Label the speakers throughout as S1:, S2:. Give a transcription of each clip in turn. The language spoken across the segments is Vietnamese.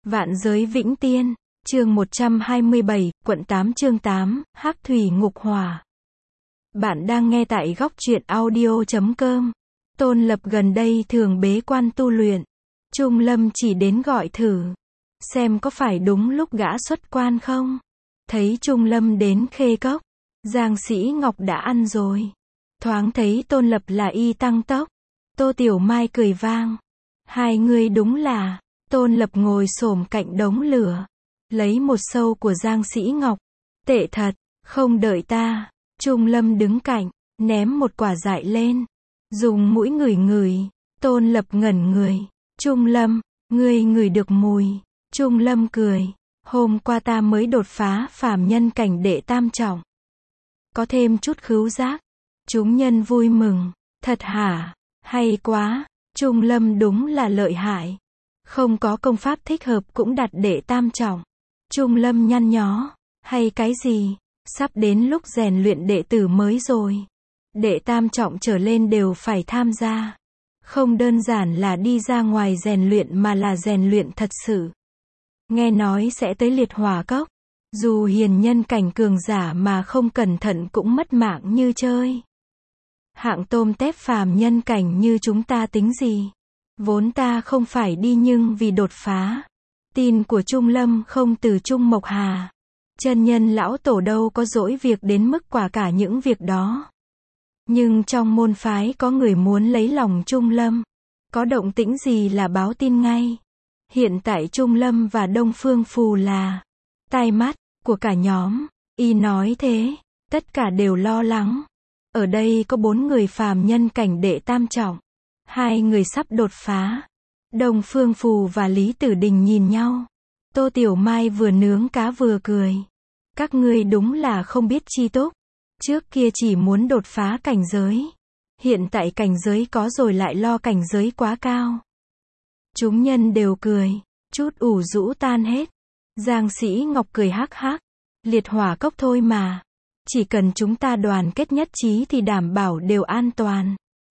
S1: Vạn giới vĩnh tiên, chương 127, quận 8 chương 8, Hắc thủy ngục hỏa. Bạn đang nghe tại góc truyện audio.com. Tôn Lập gần đây thường bế quan tu luyện. Trung Lâm chỉ đến gọi thử, xem có phải đúng lúc gã xuất quan không. Thấy Trung Lâm đến Khê Cốc, Giang Sĩ Ngọc đã ăn rồi. Thoáng thấy Tôn Lập là y tăng tốc. Tô Tiểu Mai cười vang. Hai người đúng là. Tôn Lập ngồi xổm cạnh đống lửa, lấy một sâu của Giang Sĩ Ngọc. Tệ thật, không đợi ta. Trung Lâm đứng cạnh, ném một quả dại lên, dùng mũi ngửi ngửi. Tôn Lập ngẩn người. Trung Lâm, ngươi ngửi được mùi. Trung Lâm cười. Hôm qua ta mới đột phá phàm nhân cảnh đệ tam trọng, có thêm chút khứu giác. Chúng nhân vui mừng. Thật hả? Hay quá. Trung Lâm đúng là lợi hại. Không có công pháp thích hợp cũng đạt đệ tam trọng. Trung Lâm nhăn nhó. Hay cái gì? Sắp đến lúc rèn luyện đệ tử mới rồi. Đệ tam trọng trở lên đều phải tham gia. Không đơn giản là đi ra ngoài rèn luyện mà là rèn luyện thật sự. Nghe nói sẽ tới liệt hỏa cốc. Dù hiền nhân cảnh cường giả mà không cẩn thận cũng mất mạng như chơi. Hạng tôm tép phàm nhân cảnh như chúng ta tính gì? Vốn ta không phải đi nhưng vì đột phá. Tin của Trung Lâm không từ Trung Mộc Hà. Chân nhân lão tổ đâu có dỗi việc đến mức quả cả những việc đó. Nhưng trong môn phái có người muốn lấy lòng Trung Lâm. Có động tĩnh gì là báo tin ngay. Hiện tại Trung Lâm và Đông Phương Phù là tai mắt của cả nhóm. Y nói thế, tất cả đều lo lắng. Ở đây có 4 người phàm nhân cảnh đệ tam trọng. 2 người sắp đột phá. Đông Phương Phù và Lý Tử Đình nhìn nhau. Tô Tiểu Mai vừa nướng cá vừa cười. Các ngươi đúng là không biết chi túc. Trước kia chỉ muốn đột phá cảnh giới. Hiện tại cảnh giới có rồi lại lo cảnh giới quá cao. Chúng nhân đều cười. Chút ủ rũ tan hết. Giang Sĩ Ngọc cười hắc hắc. Liệt hỏa cốc thôi mà. Chỉ cần chúng ta đoàn kết nhất trí thì đảm bảo đều an toàn.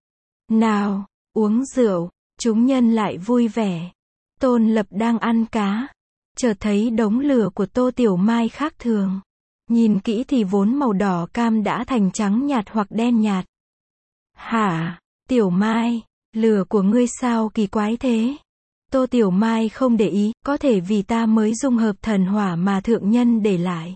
S1: Nào, uống rượu. Chúng nhân lại vui vẻ. Tôn Lập đang ăn cá. Chợt thấy đống lửa của Tô Tiểu Mai khác thường. Nhìn kỹ thì vốn màu đỏ cam đã thành trắng nhạt hoặc đen nhạt. Hả? Tiểu Mai, lửa của ngươi sao kỳ quái thế? Tô Tiểu Mai không để ý, có thể vì ta mới dung hợp thần hỏa mà thượng nhân để lại.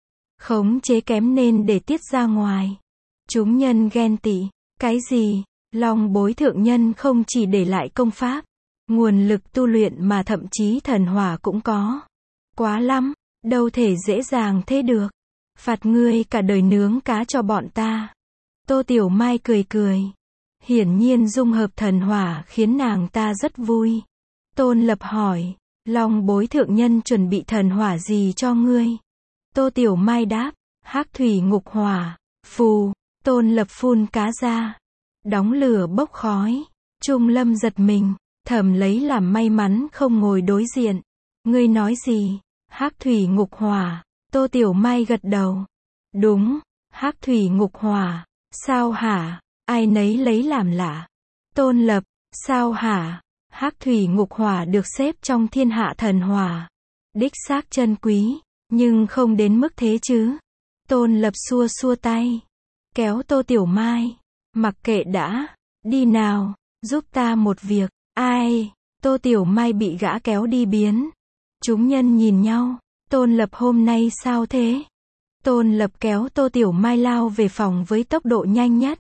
S1: Khống chế kém nên để tiết ra ngoài. Chúng nhân ghen tị. Cái gì? Long bối thượng nhân không chỉ để lại công pháp, nguồn lực tu luyện mà thậm chí thần hỏa cũng có. Quá lắm, đâu thể dễ dàng thế được. Phạt ngươi cả đời nướng cá cho bọn ta. Tô Tiểu Mai cười cười. Hiển nhiên dung hợp thần hỏa khiến nàng ta rất vui. Tôn Lập hỏi, Long bối thượng nhân chuẩn bị thần hỏa gì cho ngươi? Tô Tiểu Mai đáp, Hắc thủy ngục hỏa. Phù. Tôn Lập phun cá ra. Đóng lửa bốc khói. Trung Lâm giật mình, thầm lấy làm may mắn không ngồi đối diện. Ngươi nói gì? Hắc thủy ngục hỏa. Tô Tiểu Mai gật đầu. Đúng, Hắc thủy ngục hỏa. Sao hả? Ai nấy lấy làm lạ. Tôn Lập, sao hả? Hắc thủy ngục hỏa được xếp trong thiên hạ thần hỏa. Đích xác chân quý, nhưng không đến mức thế chứ. Tôn Lập xua xua tay, kéo Tô Tiểu Mai. Mặc kệ đã, đi nào, giúp ta một việc. Ai? Tô Tiểu Mai bị gã kéo đi biến. Chúng nhân nhìn nhau. Tôn Lập hôm nay sao thế? Tôn Lập kéo Tô Tiểu Mai lao về phòng với tốc độ nhanh nhất.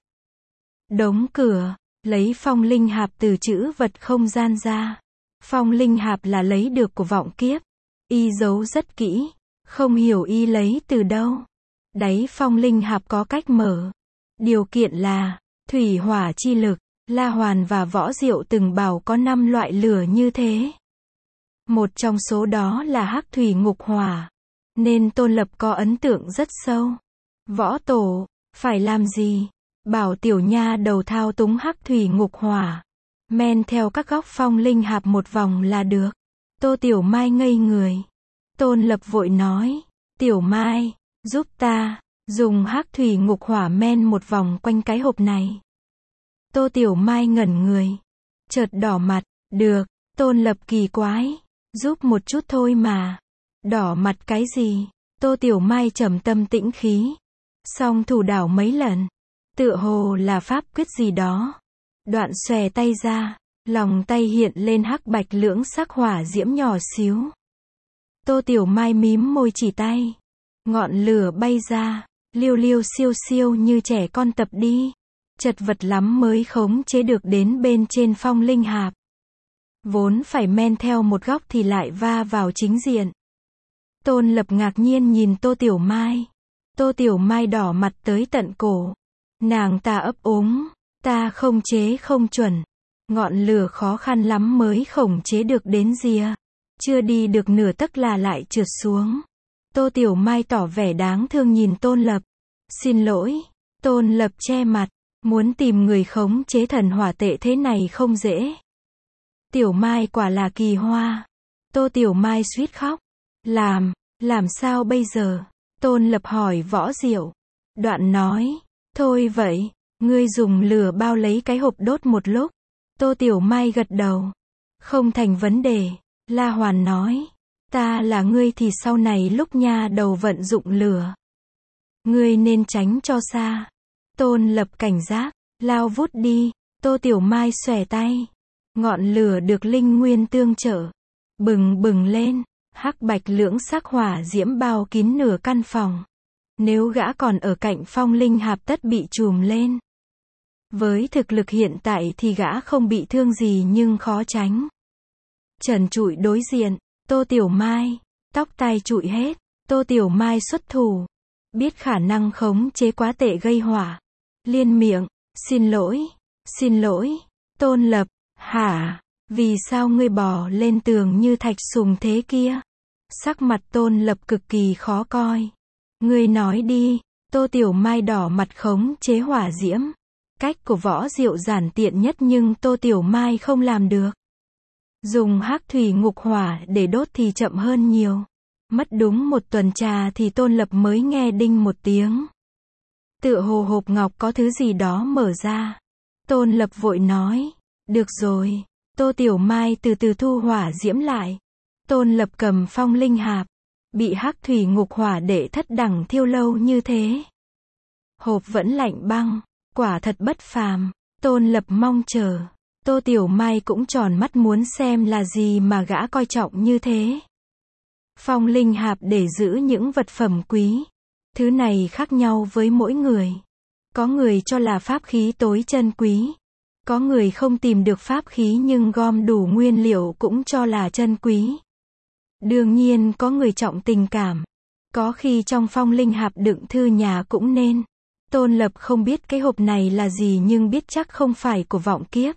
S1: Đóng cửa, lấy phong linh hạp từ trữ vật không gian ra. Phong linh hạp là lấy được của vọng kiếp. Y giấu rất kỹ, không hiểu y lấy từ đâu. Đáy phong linh hạp có cách mở. Điều kiện là thủy hỏa chi lực. La Hoàn và Võ Diệu từng bảo có 5 loại lửa như thế. Một trong số đó là Hắc thủy ngục hỏa. Nên Tôn Lập có ấn tượng rất sâu. Võ tổ, phải làm gì? Bảo tiểu nha đầu thao túng Hắc thủy ngục hỏa. Men theo các góc phong linh hạp một vòng là được. Tô Tiểu Mai ngây người. Tôn Lập vội nói, Tiểu Mai, giúp ta, dùng Hắc thủy ngục hỏa men một vòng quanh cái hộp này. Tô Tiểu Mai ngẩn người. Chợt đỏ mặt, được. Tôn Lập kỳ quái. Giúp một chút thôi mà. Đỏ mặt cái gì? Tô Tiểu Mai trầm tâm tĩnh khí. Song thủ đảo mấy lần. Tựa hồ là pháp quyết gì đó. Đoạn xòe tay ra. Lòng tay hiện lên hắc bạch lưỡng sắc hỏa diễm nhỏ xíu. Tô Tiểu Mai mím môi chỉ tay. Ngọn lửa bay ra. Liêu liêu siêu siêu như trẻ con tập đi. Chật vật lắm mới khống chế được đến bên trên phong linh hạp. Vốn phải men theo một góc thì lại va vào chính diện. Tôn Lập ngạc nhiên nhìn Tô Tiểu Mai. Tô Tiểu Mai đỏ mặt tới tận cổ. Nàng ta ấp úng. Ta không chế không chuẩn. Ngọn lửa khó khăn lắm mới khống chế được đến rìa. Chưa đi được nửa tấc là lại trượt xuống. Tô Tiểu Mai tỏ vẻ đáng thương nhìn Tôn Lập. Xin lỗi. Tôn Lập che mặt. Muốn tìm người khống chế thần hỏa tệ thế này không dễ. Tiểu Mai quả là kỳ hoa. Tô Tiểu Mai suýt khóc. Làm sao bây giờ? Tôn Lập hỏi Võ Diệu. Đoạn nói. Thôi vậy, ngươi dùng lửa bao lấy cái hộp đốt một lúc. Tô Tiểu Mai gật đầu. Không thành vấn đề. La Hoàn nói. Ta là ngươi thì sau này lúc nha đầu vận dụng lửa. Ngươi nên tránh cho xa. Tôn Lập cảnh giác. Lao vút đi. Tô Tiểu Mai xòe tay. Ngọn lửa được linh nguyên tương trợ. Bừng bừng lên. Hắc bạch lưỡng sắc hỏa diễm bao kín nửa căn phòng. Nếu gã còn ở cạnh phong linh hạp tất bị trùm lên. Với thực lực hiện tại thì gã không bị thương gì nhưng khó tránh. Trần trụi đối diện. Tô Tiểu Mai. Tóc tai trụi hết. Tô Tiểu Mai xuất thủ. Biết khả năng khống chế quá tệ gây hỏa. Liên miệng. Xin lỗi. Xin lỗi. Tôn Lập. Hả? Vì sao ngươi bò lên tường như thạch sùng thế kia? Sắc mặt Tôn Lập cực kỳ khó coi. Ngươi nói đi. Tô Tiểu Mai đỏ mặt khống chế hỏa diễm. Cách của Võ Diệu giản tiện nhất nhưng Tô Tiểu Mai không làm được. Dùng hắc thủy ngục hỏa để đốt thì chậm hơn nhiều. Mất đúng một tuần trà thì Tôn Lập mới nghe đinh một tiếng. Tựa hồ hộp ngọc có thứ gì đó mở ra. Tôn Lập vội nói. Được rồi. Tô Tiểu Mai từ từ thu hỏa diễm lại. Tôn Lập cầm phong linh hạp. Bị hắc thủy ngục hỏa để thất đẳng thiêu lâu như thế. Hộp vẫn lạnh băng. Quả thật bất phàm. Tôn Lập mong chờ. Tô Tiểu Mai cũng tròn mắt muốn xem là gì mà gã coi trọng như thế. Phong linh hạp để giữ những vật phẩm quý. Thứ này khác nhau với mỗi người. Có người cho là pháp khí tối chân quý. Có người không tìm được pháp khí nhưng gom đủ nguyên liệu cũng cho là chân quý. Đương nhiên có người trọng tình cảm. Có khi trong phong linh hạp đựng thư nhà cũng nên. Tôn Lập không biết cái hộp này là gì nhưng biết chắc không phải của vọng kiếp.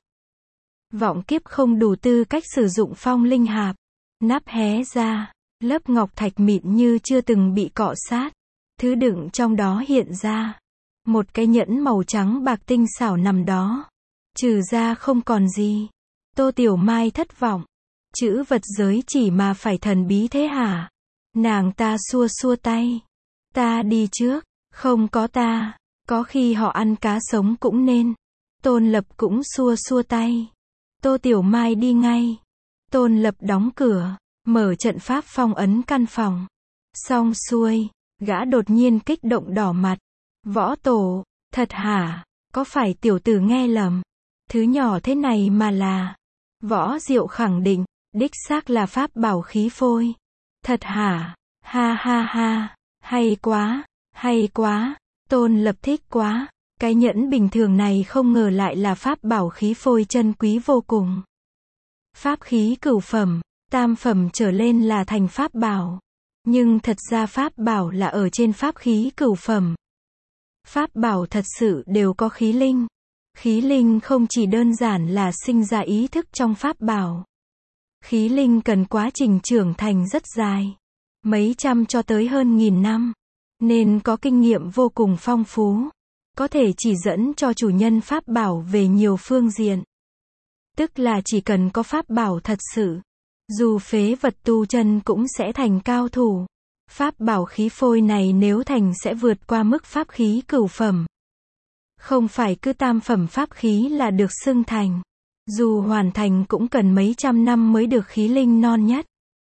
S1: Vọng kiếp không đủ tư cách sử dụng phong linh hạp. Nắp hé ra. Lớp ngọc thạch mịn như chưa từng bị cọ sát. Thứ đựng trong đó hiện ra. Một cái nhẫn màu trắng bạc tinh xảo nằm đó. Trừ ra không còn gì. Tô Tiểu Mai thất vọng. Chữ vật giới chỉ mà phải thần bí thế hả? Nàng ta xua xua tay. Ta đi trước. Không có ta. Có khi họ ăn cá sống cũng nên. Tôn Lập cũng xua xua tay. Tô Tiểu Mai đi ngay. Tôn Lập đóng cửa. Mở trận pháp phong ấn căn phòng. Xong xuôi. Gã đột nhiên kích động đỏ mặt. Võ tổ. Thật hả? Có phải tiểu tử nghe lầm? Thứ nhỏ thế này mà là. Võ Diệu khẳng định. Đích xác là pháp bảo khí phôi. Thật hả? Ha ha ha. Hay quá. Hay quá. Tôn Lập thích quá. Cái nhẫn bình thường này không ngờ lại là pháp bảo khí phôi chân quý vô cùng. Pháp khí cửu phẩm, tam phẩm trở lên là thành pháp bảo. Nhưng thật ra pháp bảo là ở trên pháp khí cửu phẩm. Pháp bảo thật sự đều có khí linh. Khí linh không chỉ đơn giản là sinh ra ý thức trong pháp bảo. Khí linh cần quá trình trưởng thành rất dài. Mấy trăm cho tới hơn 1000 năm. Nên có kinh nghiệm vô cùng phong phú. Có thể chỉ dẫn cho chủ nhân pháp bảo về nhiều phương diện. Tức là chỉ cần có pháp bảo thật sự. Dù phế vật tu chân cũng sẽ thành cao thủ. Pháp bảo khí phôi này nếu thành sẽ vượt qua mức pháp khí cửu phẩm. Không phải cứ tam phẩm pháp khí là được xưng thành. Dù hoàn thành cũng cần mấy trăm năm mới được khí linh non nhất.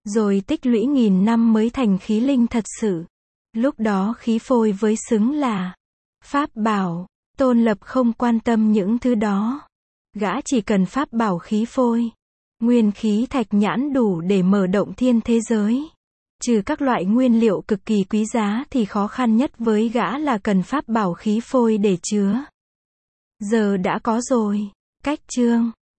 S1: Rồi tích lũy nghìn năm mới thành khí linh thật sự. Lúc đó khí phôi với xứng là pháp bảo. Tôn Lập không quan tâm những thứ đó. Gã chỉ cần pháp bảo khí phôi. Nguyên khí thạch nhãn đủ để mở động thiên thế giới. Trừ các loại nguyên liệu cực kỳ quý giá thì khó khăn nhất với gã là cần pháp bảo khí phôi để chứa. Giờ đã có rồi. Cách chương